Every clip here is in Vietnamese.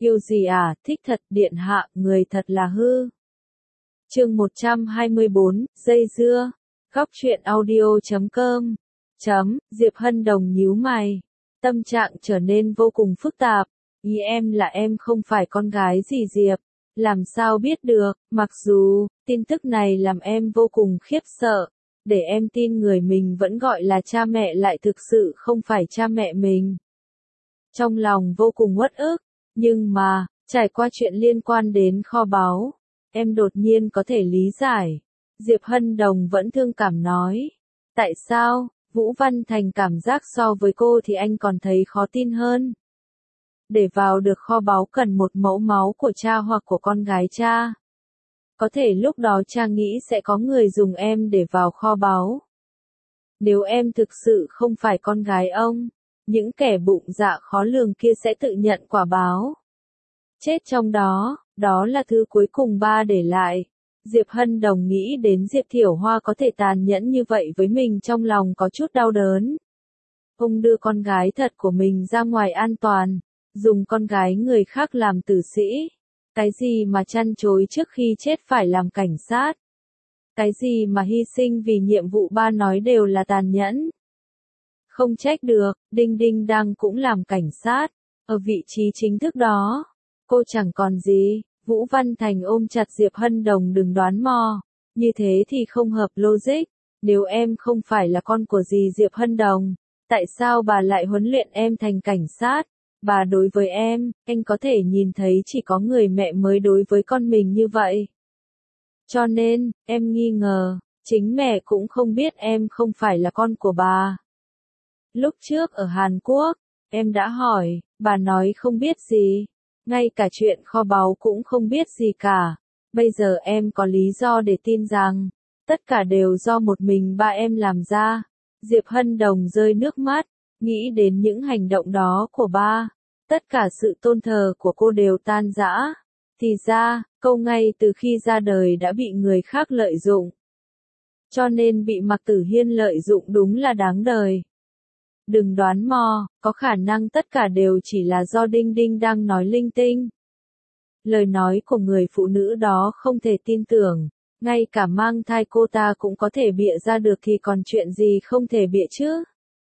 Yêu gì à, thích thật, điện hạ, người thật là hư. Chương 124, dây dưa. Góc truyện audio.com. Diệp Hân Đồng nhíu mày. Tâm trạng trở nên vô cùng phức tạp. Ý em là em không phải con gái gì Diệp. Làm sao biết được, mặc dù, tin tức này làm em vô cùng khiếp sợ. Để em tin người mình vẫn gọi là cha mẹ lại thực sự không phải cha mẹ mình. Trong lòng vô cùng uất ức, nhưng mà, trải qua chuyện liên quan đến kho báu, em đột nhiên có thể lý giải. Diệp Hân Đồng vẫn thương cảm nói. Tại sao, Vũ Văn Thành cảm giác so với cô thì anh còn thấy khó tin hơn. Để vào được kho báu cần một mẫu máu của cha hoặc của con gái cha. Có thể lúc đó cha nghĩ sẽ có người dùng em để vào kho báu. Nếu em thực sự không phải con gái ông, những kẻ bụng dạ khó lường kia sẽ tự nhận quả báo. Chết trong đó, đó là thứ cuối cùng ba để lại. Diệp Hân Đồng nghĩ đến Diệp Thiểu Hoa có thể tàn nhẫn như vậy với mình trong lòng có chút đau đớn. Ông đưa con gái thật của mình ra ngoài an toàn, dùng con gái người khác làm tử sĩ. Cái gì mà chăn chối trước khi chết phải làm cảnh sát. Cái gì mà hy sinh vì nhiệm vụ ba nói đều là tàn nhẫn. Không trách được, Đinh Đinh Đăng cũng làm cảnh sát. Ở vị trí chính thức đó, cô chẳng còn gì. Vũ Văn Thành ôm chặt Diệp Hân Đồng đừng đoán mò. Như thế thì không hợp logic. Nếu em không phải là con của dì Diệp Hân Đồng, tại sao bà lại huấn luyện em thành cảnh sát? Bà đối với em, anh có thể nhìn thấy chỉ có người mẹ mới đối với con mình như vậy. Cho nên, em nghi ngờ, chính mẹ cũng không biết em không phải là con của bà. Lúc trước ở Hàn Quốc, em đã hỏi, bà nói không biết gì. Ngay cả chuyện kho báu cũng không biết gì cả. Bây giờ em có lý do để tin rằng, tất cả đều do một mình ba em làm ra. Diệp Hân Đồng rơi nước mắt, nghĩ đến những hành động đó của ba. Tất cả sự tôn thờ của cô đều tan rã. Thì ra, cô ngay từ khi ra đời đã bị người khác lợi dụng. Cho nên bị Mạc Tử Hiên lợi dụng đúng là đáng đời. Đừng đoán mò, có khả năng tất cả đều chỉ là do Đinh Đinh đang nói linh tinh. Lời nói của người phụ nữ đó không thể tin tưởng, ngay cả mang thai cô ta cũng có thể bịa ra được thì còn chuyện gì không thể bịa chứ.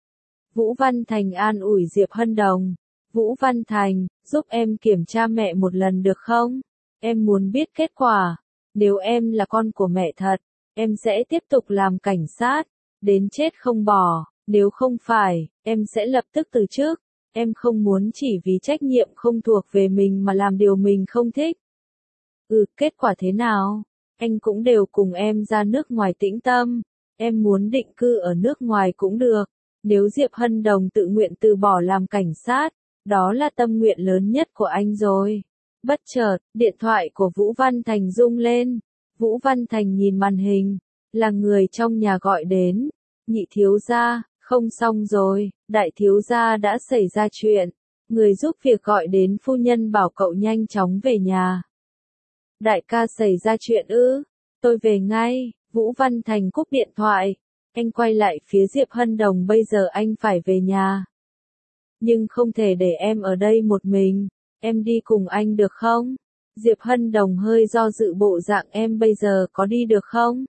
Vũ Văn Thành an ủi Diệp Hân Đồng. Vũ Văn Thành, giúp em kiểm tra mẹ một lần được không? Em muốn biết kết quả. Nếu em là con của mẹ thật, em sẽ tiếp tục làm cảnh sát, đến chết không bỏ. Nếu không phải, em sẽ lập tức từ chức. Em không muốn chỉ vì trách nhiệm không thuộc về mình mà làm điều mình không thích. Kết quả thế nào? Anh cũng đều cùng em ra nước ngoài tĩnh tâm. Em muốn định cư ở nước ngoài cũng được. Nếu Diệp Hân Đồng tự nguyện từ bỏ làm cảnh sát, đó là tâm nguyện lớn nhất của anh rồi. Bất chợt, điện thoại của Vũ Văn Thành rung lên. Vũ Văn Thành nhìn màn hình, là người trong nhà gọi đến. Nhị thiếu gia, không xong rồi, đại thiếu gia đã xảy ra chuyện. Người giúp việc gọi đến phu nhân bảo cậu nhanh chóng về nhà. Đại ca xảy ra chuyện ư? Tôi về ngay. Vũ Văn Thành cúp điện thoại. Anh quay lại phía Diệp Hân Đồng, bây giờ anh phải về nhà. Nhưng không thể để em ở đây một mình. Em đi cùng anh được không? Diệp Hân Đồng hơi do dự bộ dạng em bây giờ có đi được không?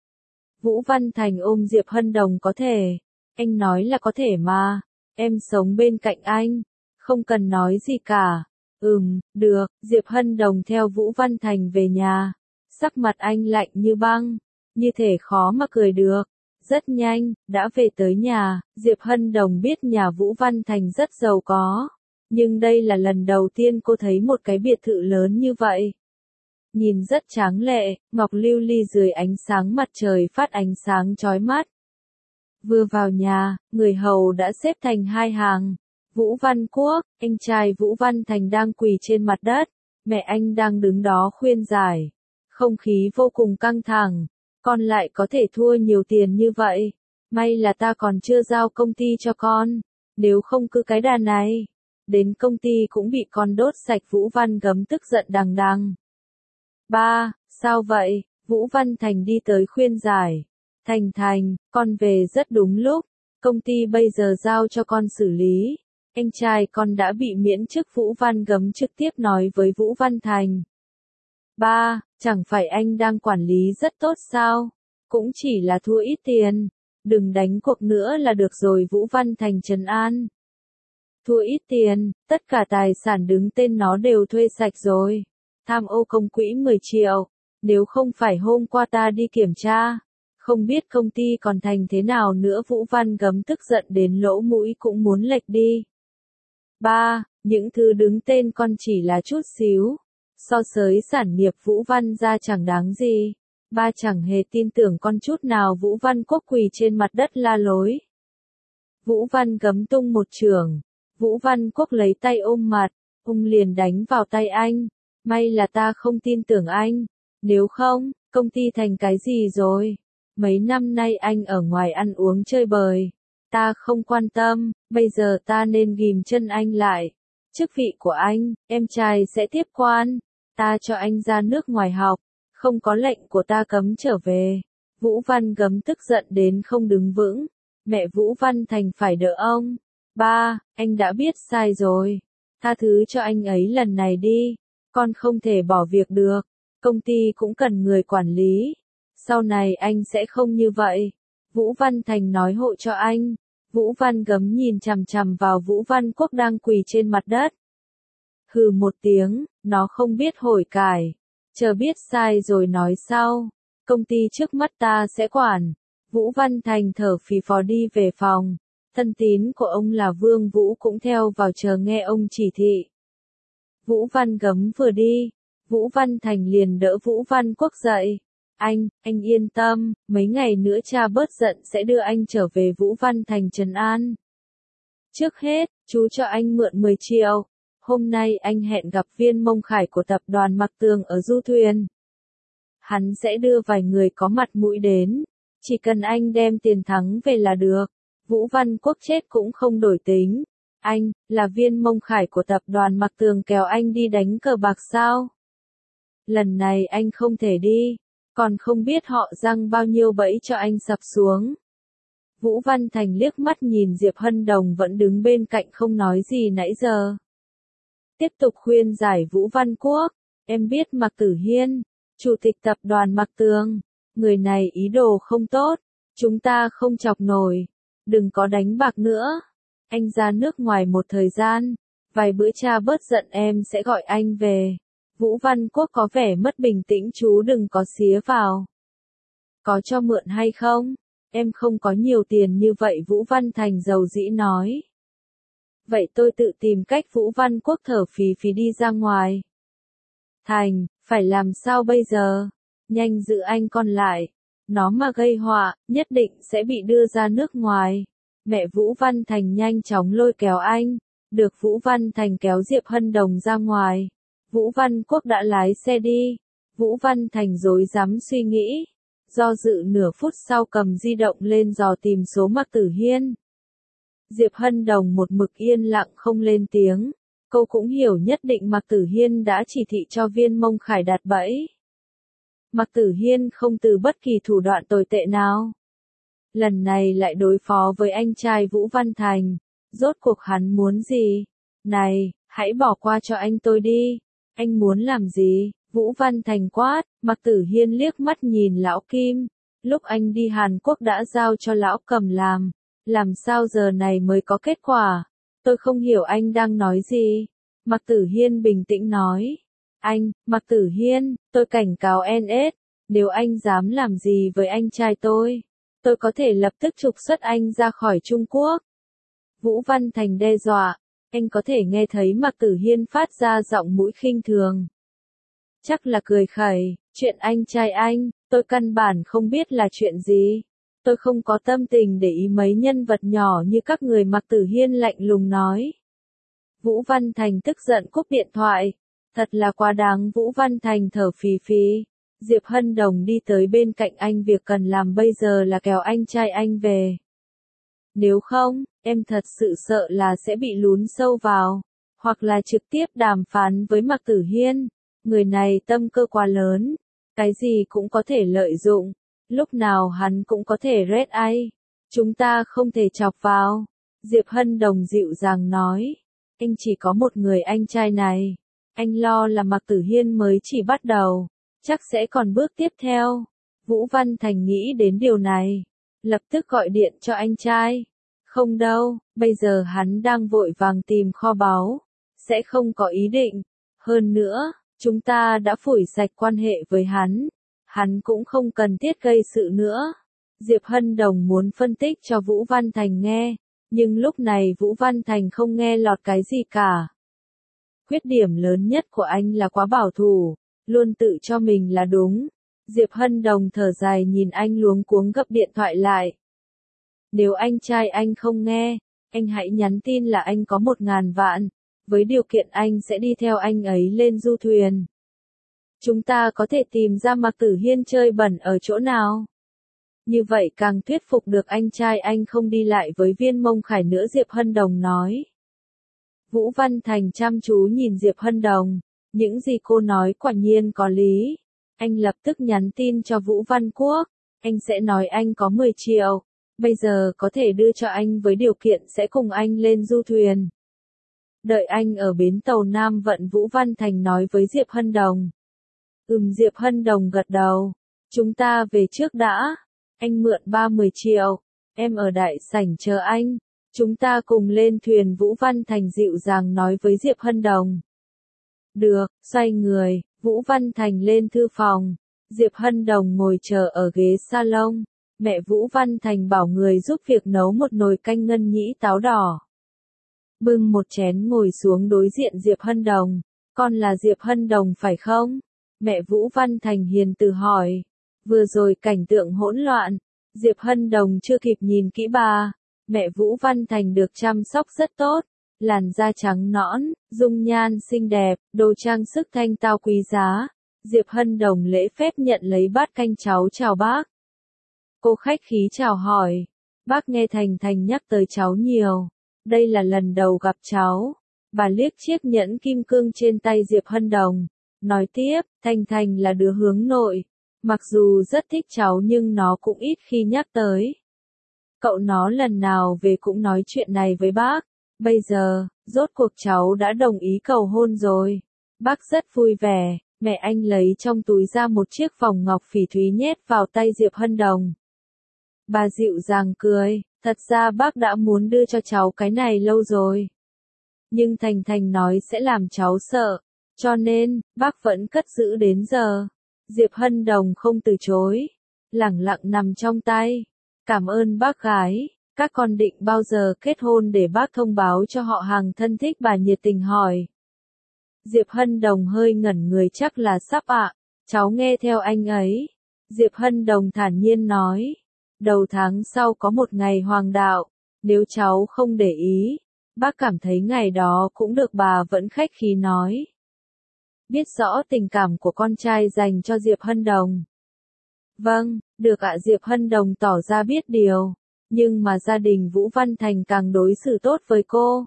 Vũ Văn Thành ôm Diệp Hân Đồng có thể. Anh nói là có thể mà. Em sống bên cạnh anh. Không cần nói gì cả. Được. Diệp Hân Đồng theo Vũ Văn Thành về nhà. Sắc mặt anh lạnh như băng. Như thể khó mà cười được. Rất nhanh, đã về tới nhà. Diệp Hân Đồng biết nhà Vũ Văn Thành rất giàu có. Nhưng đây là lần đầu tiên cô thấy một cái biệt thự lớn như vậy. Nhìn rất tráng lệ, ngọc lưu ly dưới ánh sáng mặt trời phát ánh sáng chói mắt. Vừa vào nhà, người hầu đã xếp thành hai hàng. Vũ Văn Quốc, anh trai Vũ Văn Thành đang quỳ trên mặt đất. Mẹ anh đang đứng đó khuyên giải. Không khí vô cùng căng thẳng. Con lại có thể thua nhiều tiền như vậy. May là ta còn chưa giao công ty cho con. Nếu không cứ cái đà này. Đến công ty cũng bị con đốt sạch. Vũ Văn Gấm tức giận đằng đằng. Ba, sao vậy? Vũ Văn Thành đi tới khuyên giải. Thành, con về rất đúng lúc. Công ty bây giờ giao cho con xử lý. anh trai con đã bị miễn chức. Vũ Văn Gấm trực tiếp nói với Vũ Văn Thành. Ba, chẳng phải anh đang quản lý rất tốt sao? Cũng chỉ là thua ít tiền. Đừng đánh cuộc nữa là được rồi. Vũ Văn Thành trấn an. Thua ít tiền, tất cả tài sản đứng tên nó đều thuê sạch rồi. Tham ô công quỹ 10 triệu. Nếu không phải hôm qua ta đi kiểm tra, không biết công ty còn thành thế nào nữa. Vũ Văn Gấm tức giận đến lỗ mũi cũng muốn lệch đi. Ba, những thứ đứng tên con chỉ là chút xíu. So sới sản nghiệp Vũ Văn gia chẳng đáng gì. Ba chẳng hề tin tưởng con chút nào. Vũ Văn Quốc quỳ trên mặt đất la lối. Vũ Văn Gấm tung một chưởng. Vũ Văn Quốc lấy tay ôm mặt, liền đánh vào tay anh. May là ta không tin tưởng anh. Nếu không, công ty thành cái gì rồi? Mấy năm nay anh ở ngoài ăn uống chơi bời. Ta không quan tâm, bây giờ ta nên ghìm chân anh lại. Chức vị của anh, em trai sẽ tiếp quan. Ta cho anh ra nước ngoài học, không có lệnh của ta cấm trở về. Vũ Văn Gấm tức giận đến không đứng vững. Mẹ Vũ Văn Thành phải đỡ ông. Ba, anh đã biết sai rồi. Tha thứ cho anh ấy lần này đi. Con không thể bỏ việc được. Công ty cũng cần người quản lý. Sau này anh sẽ không như vậy. Vũ Văn Thành nói hộ cho anh. Vũ Văn Gấm nhìn chằm chằm vào Vũ Văn Quốc đang quỳ trên mặt đất. Hừ một tiếng, nó không biết hối cải. Chờ biết sai rồi nói sau. Công ty trước mắt ta sẽ quản. Vũ Văn Thành thở phì phò đi về phòng. Thân tín của ông là Vương Vũ cũng theo vào chờ nghe ông chỉ thị. Vũ Văn Gấm vừa đi, Vũ Văn Thành liền đỡ Vũ Văn Quốc dậy. Anh yên tâm, mấy ngày nữa cha bớt giận sẽ đưa anh trở về. Vũ Văn Thành trấn an. Trước hết, chú cho anh mượn 10 triệu. Hôm nay anh hẹn gặp Viên Mông Khải của tập đoàn Mặc Tường ở du thuyền. Hắn sẽ đưa vài người có mặt mũi đến. Chỉ cần anh đem tiền thắng về là được. Vũ Văn Quốc chết cũng không đổi tính. Anh, là Viên Mông Khải của tập đoàn Mặc Tường kéo anh đi đánh cờ bạc sao? Lần này anh không thể đi. Còn không biết họ răng bao nhiêu bẫy cho anh sập xuống. Vũ Văn Thành liếc mắt nhìn Diệp Hân Đồng vẫn đứng bên cạnh không nói gì nãy giờ. Tiếp tục khuyên giải Vũ Văn Quốc. Em biết Mạc Tử Hiên, chủ tịch tập đoàn Mặc Tường. Người này ý đồ không tốt. Chúng ta không chọc nổi. Đừng có đánh bạc nữa. Anh ra nước ngoài một thời gian. Vài bữa cha bớt giận em sẽ gọi anh về. Vũ Văn Quốc có vẻ mất bình tĩnh. Chú đừng có xía vào. Có cho mượn hay không? Em không có nhiều tiền như vậy. Vũ Văn Thành dầu dĩ nói. Vậy tôi tự tìm cách. Vũ Văn Quốc thở phì phì đi ra ngoài. Thành, phải làm sao bây giờ? Nhanh giữ anh con lại. Nó mà gây họa, nhất định sẽ bị đưa ra nước ngoài. Mẹ Vũ Văn Thành nhanh chóng lôi kéo anh. Được Vũ Văn Thành kéo Diệp Hân Đồng ra ngoài. Vũ Văn Quốc đã lái xe đi. Vũ Văn Thành rối rắm suy nghĩ. Do dự nửa phút sau cầm di động lên dò tìm số Mạc Tử Hiên. Diệp Hân Đồng một mực yên lặng không lên tiếng. Cô cũng hiểu nhất định Mạc Tử Hiên đã chỉ thị cho Viên Mông Khải đặt bẫy. Mạc Tử Hiên không từ bất kỳ thủ đoạn tồi tệ nào. Lần này lại đối phó với anh trai Vũ Văn Thành. Rốt cuộc hắn muốn gì? Này, hãy bỏ qua cho anh tôi đi. Anh muốn làm gì? Vũ Văn Thành quát. Mạc Tử Hiên liếc mắt nhìn Lão Kim. Lúc anh đi Hàn Quốc đã giao cho Lão Cầm làm. Làm sao giờ này mới có kết quả? Tôi không hiểu anh đang nói gì. Mạc Tử Hiên bình tĩnh nói. Anh, Mạc Tử Hiên, tôi cảnh cáo NS. Nếu anh dám làm gì với anh trai tôi có thể lập tức trục xuất anh ra khỏi Trung Quốc. Vũ Văn Thành đe dọa. Anh có thể nghe thấy Mạc Tử Hiên phát ra giọng mũi khinh thường. Chắc là cười khẩy. Chuyện anh trai anh, tôi căn bản không biết là chuyện gì. Tôi không có tâm tình để ý mấy nhân vật nhỏ như các người. Mạc Tử Hiên lạnh lùng nói. Vũ Văn Thành tức giận cúp điện thoại. Thật là quá đáng. Vũ Văn Thành thở phì phì. Diệp Hân Đồng đi tới bên cạnh anh. Việc cần làm bây giờ là kéo anh trai anh về. Nếu không, em thật sự sợ là sẽ bị lún sâu vào. Hoặc là trực tiếp đàm phán với Mạc Tử Hiên. Người này tâm cơ quá lớn. Cái gì cũng có thể lợi dụng. Lúc nào hắn cũng có thể rết ai. Chúng ta không thể chọc vào. Diệp Hân Đồng dịu dàng nói. Anh chỉ có một người anh trai này. Anh lo là Mạc Tử Hiên mới chỉ bắt đầu. Chắc sẽ còn bước tiếp theo. Vũ Văn Thành nghĩ đến điều này. Lập tức gọi điện cho anh trai. Không đâu, bây giờ hắn đang vội vàng tìm kho báu. Sẽ không có ý định. Hơn nữa, chúng ta đã phủi sạch quan hệ với hắn. Hắn cũng không cần thiết gây sự nữa. Diệp Hân Đồng muốn phân tích cho Vũ Văn Thành nghe. Nhưng lúc này Vũ Văn Thành không nghe lọt cái gì cả. Khuyết điểm lớn nhất của anh là quá bảo thủ. Luôn tự cho mình là đúng. Diệp Hân Đồng thở dài nhìn anh luống cuống gấp điện thoại lại. Nếu anh trai anh không nghe, anh hãy nhắn tin là anh có 1.000 vạn, với điều kiện anh sẽ đi theo anh ấy lên du thuyền. Chúng ta có thể tìm ra Mạc Tử Hiên chơi bẩn ở chỗ nào. Như vậy càng thuyết phục được anh trai anh không đi lại với Viên Mông Khải nữa, Diệp Hân Đồng nói. Vũ Văn Thành chăm chú nhìn Diệp Hân Đồng, những gì cô nói quả nhiên có lý. Anh lập tức nhắn tin cho Vũ Văn Quốc, anh sẽ nói anh có 10 triệu, bây giờ có thể đưa cho anh với điều kiện sẽ cùng anh lên du thuyền. Đợi anh ở bến tàu Nam Vận, Vũ Văn Thành nói với Diệp Hân Đồng. Diệp Hân Đồng gật đầu, chúng ta về trước đã, anh mượn 30 triệu, em ở đại sảnh chờ anh, chúng ta cùng lên thuyền, Vũ Văn Thành dịu dàng nói với Diệp Hân Đồng. Được, xoay người, Vũ Văn Thành lên thư phòng, Diệp Hân Đồng ngồi chờ ở ghế salon, mẹ Vũ Văn Thành bảo người giúp việc nấu một nồi canh ngân nhĩ táo đỏ. Bưng một chén ngồi xuống đối diện Diệp Hân Đồng, con là Diệp Hân Đồng phải không? Mẹ Vũ Văn Thành hiền từ hỏi, vừa rồi cảnh tượng hỗn loạn, Diệp Hân Đồng chưa kịp nhìn kỹ bà, mẹ Vũ Văn Thành được chăm sóc rất tốt. Làn da trắng nõn, dung nhan xinh đẹp, đồ trang sức thanh tao quý giá. Diệp Hân Đồng lễ phép nhận lấy bát canh cháu chào bác. Cô khách khí chào hỏi. Bác nghe Thành Thành nhắc tới cháu nhiều. Đây là lần đầu gặp cháu. Bà liếc chiếc nhẫn kim cương trên tay Diệp Hân Đồng. Nói tiếp, Thành Thành là đứa hướng nội. Mặc dù rất thích cháu nhưng nó cũng ít khi nhắc tới. Cậu nó lần nào về cũng nói chuyện này với bác. Bây giờ, rốt cuộc cháu đã đồng ý cầu hôn rồi. Bác rất vui vẻ, mẹ anh lấy trong túi ra một chiếc vòng ngọc phỉ thúy nhét vào tay Diệp Hân Đồng. Bà dịu dàng cười, thật ra bác đã muốn đưa cho cháu cái này lâu rồi. Nhưng Thành Thành nói sẽ làm cháu sợ, cho nên, bác vẫn cất giữ đến giờ. Diệp Hân Đồng không từ chối, lẳng lặng nằm trong tay. Cảm ơn bác gái. Các con định bao giờ kết hôn để bác thông báo cho họ hàng thân thích, bà nhiệt tình hỏi. Diệp Hân Đồng hơi ngẩn người, chắc là sắp ạ, cháu nghe theo anh ấy. Diệp Hân Đồng thản nhiên nói, đầu tháng sau có một ngày hoàng đạo, nếu cháu không để ý, bác cảm thấy ngày đó cũng được, bà vẫn khách khí nói. Biết rõ tình cảm của con trai dành cho Diệp Hân Đồng. Vâng, được ạ, Diệp Hân Đồng tỏ ra biết điều. Nhưng mà gia đình Vũ Văn Thành càng đối xử tốt với cô.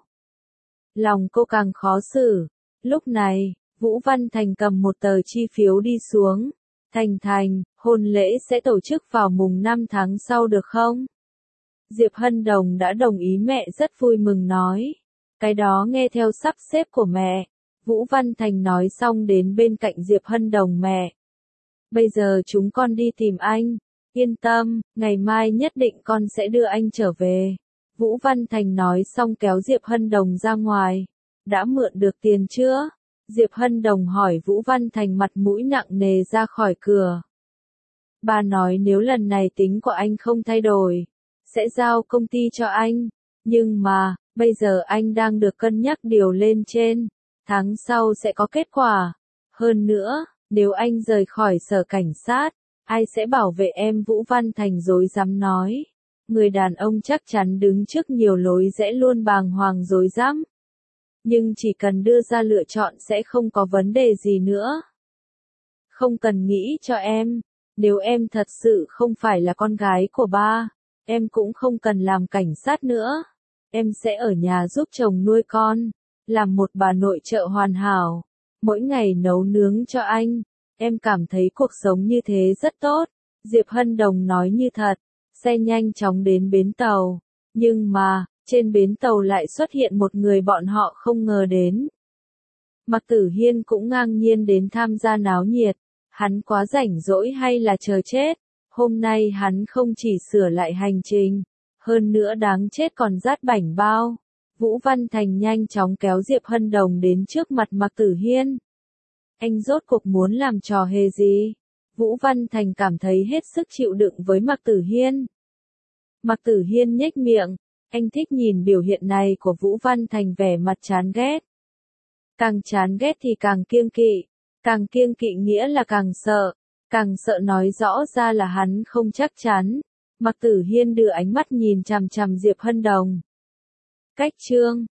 Lòng cô càng khó xử. Lúc này, Vũ Văn Thành cầm một tờ chi phiếu đi xuống. Thành Thành, hôn lễ sẽ tổ chức vào mùng 5 tháng sau được không? Diệp Hân Đồng đã đồng ý, mẹ rất vui mừng nói. Cái đó nghe theo sắp xếp của mẹ. Vũ Văn Thành nói xong đến bên cạnh Diệp Hân Đồng, mẹ. Bây giờ chúng con đi tìm anh. Yên tâm, ngày mai nhất định con sẽ đưa anh trở về. Vũ Văn Thành nói xong kéo Diệp Hân Đồng ra ngoài. Đã mượn được tiền chưa? Diệp Hân Đồng hỏi. Vũ Văn Thành mặt mũi nặng nề ra khỏi cửa. Bà nói nếu lần này tính của anh không thay đổi, sẽ giao công ty cho anh. Nhưng mà, bây giờ anh đang được cân nhắc điều lên trên. Tháng sau sẽ có kết quả. Hơn nữa, nếu anh rời khỏi sở cảnh sát, ai sẽ bảo vệ em? Vũ Văn Thành rối rắm nói. Người đàn ông chắc chắn đứng trước nhiều lối rẽ, luôn bàng hoàng rối rắm. Nhưng chỉ cần đưa ra lựa chọn sẽ không có vấn đề gì nữa. Không cần nghĩ cho em. Nếu em thật sự không phải là con gái của ba, em cũng không cần làm cảnh sát nữa. Em sẽ ở nhà giúp chồng nuôi con, làm một bà nội trợ hoàn hảo, mỗi ngày nấu nướng cho anh. Em cảm thấy cuộc sống như thế rất tốt. Diệp Hân Đồng nói như thật. Xe nhanh chóng đến bến tàu. Nhưng mà, Trên bến tàu lại xuất hiện một người bọn họ không ngờ đến. Mạc Tử Hiên cũng ngang nhiên đến tham gia náo nhiệt. Hắn quá rảnh rỗi hay là chờ chết? Hôm nay hắn không chỉ sửa lại hành trình, hơn nữa đáng chết còn rát bảnh bao. Vũ Văn Thành nhanh chóng kéo Diệp Hân Đồng đến trước mặt Mạc Tử Hiên. Anh rốt cuộc muốn làm trò hề gì? Vũ Văn Thành cảm thấy hết sức chịu đựng với Mạc Tử Hiên. Mạc Tử Hiên nhếch miệng, anh thích nhìn biểu hiện này của Vũ Văn Thành vẻ mặt chán ghét. Càng chán ghét thì càng kiêng kỵ nghĩa là càng sợ nói rõ ra là hắn không chắc chắn. Mạc Tử Hiên đưa ánh mắt nhìn chằm chằm Diệp Hân Đồng. Cách chương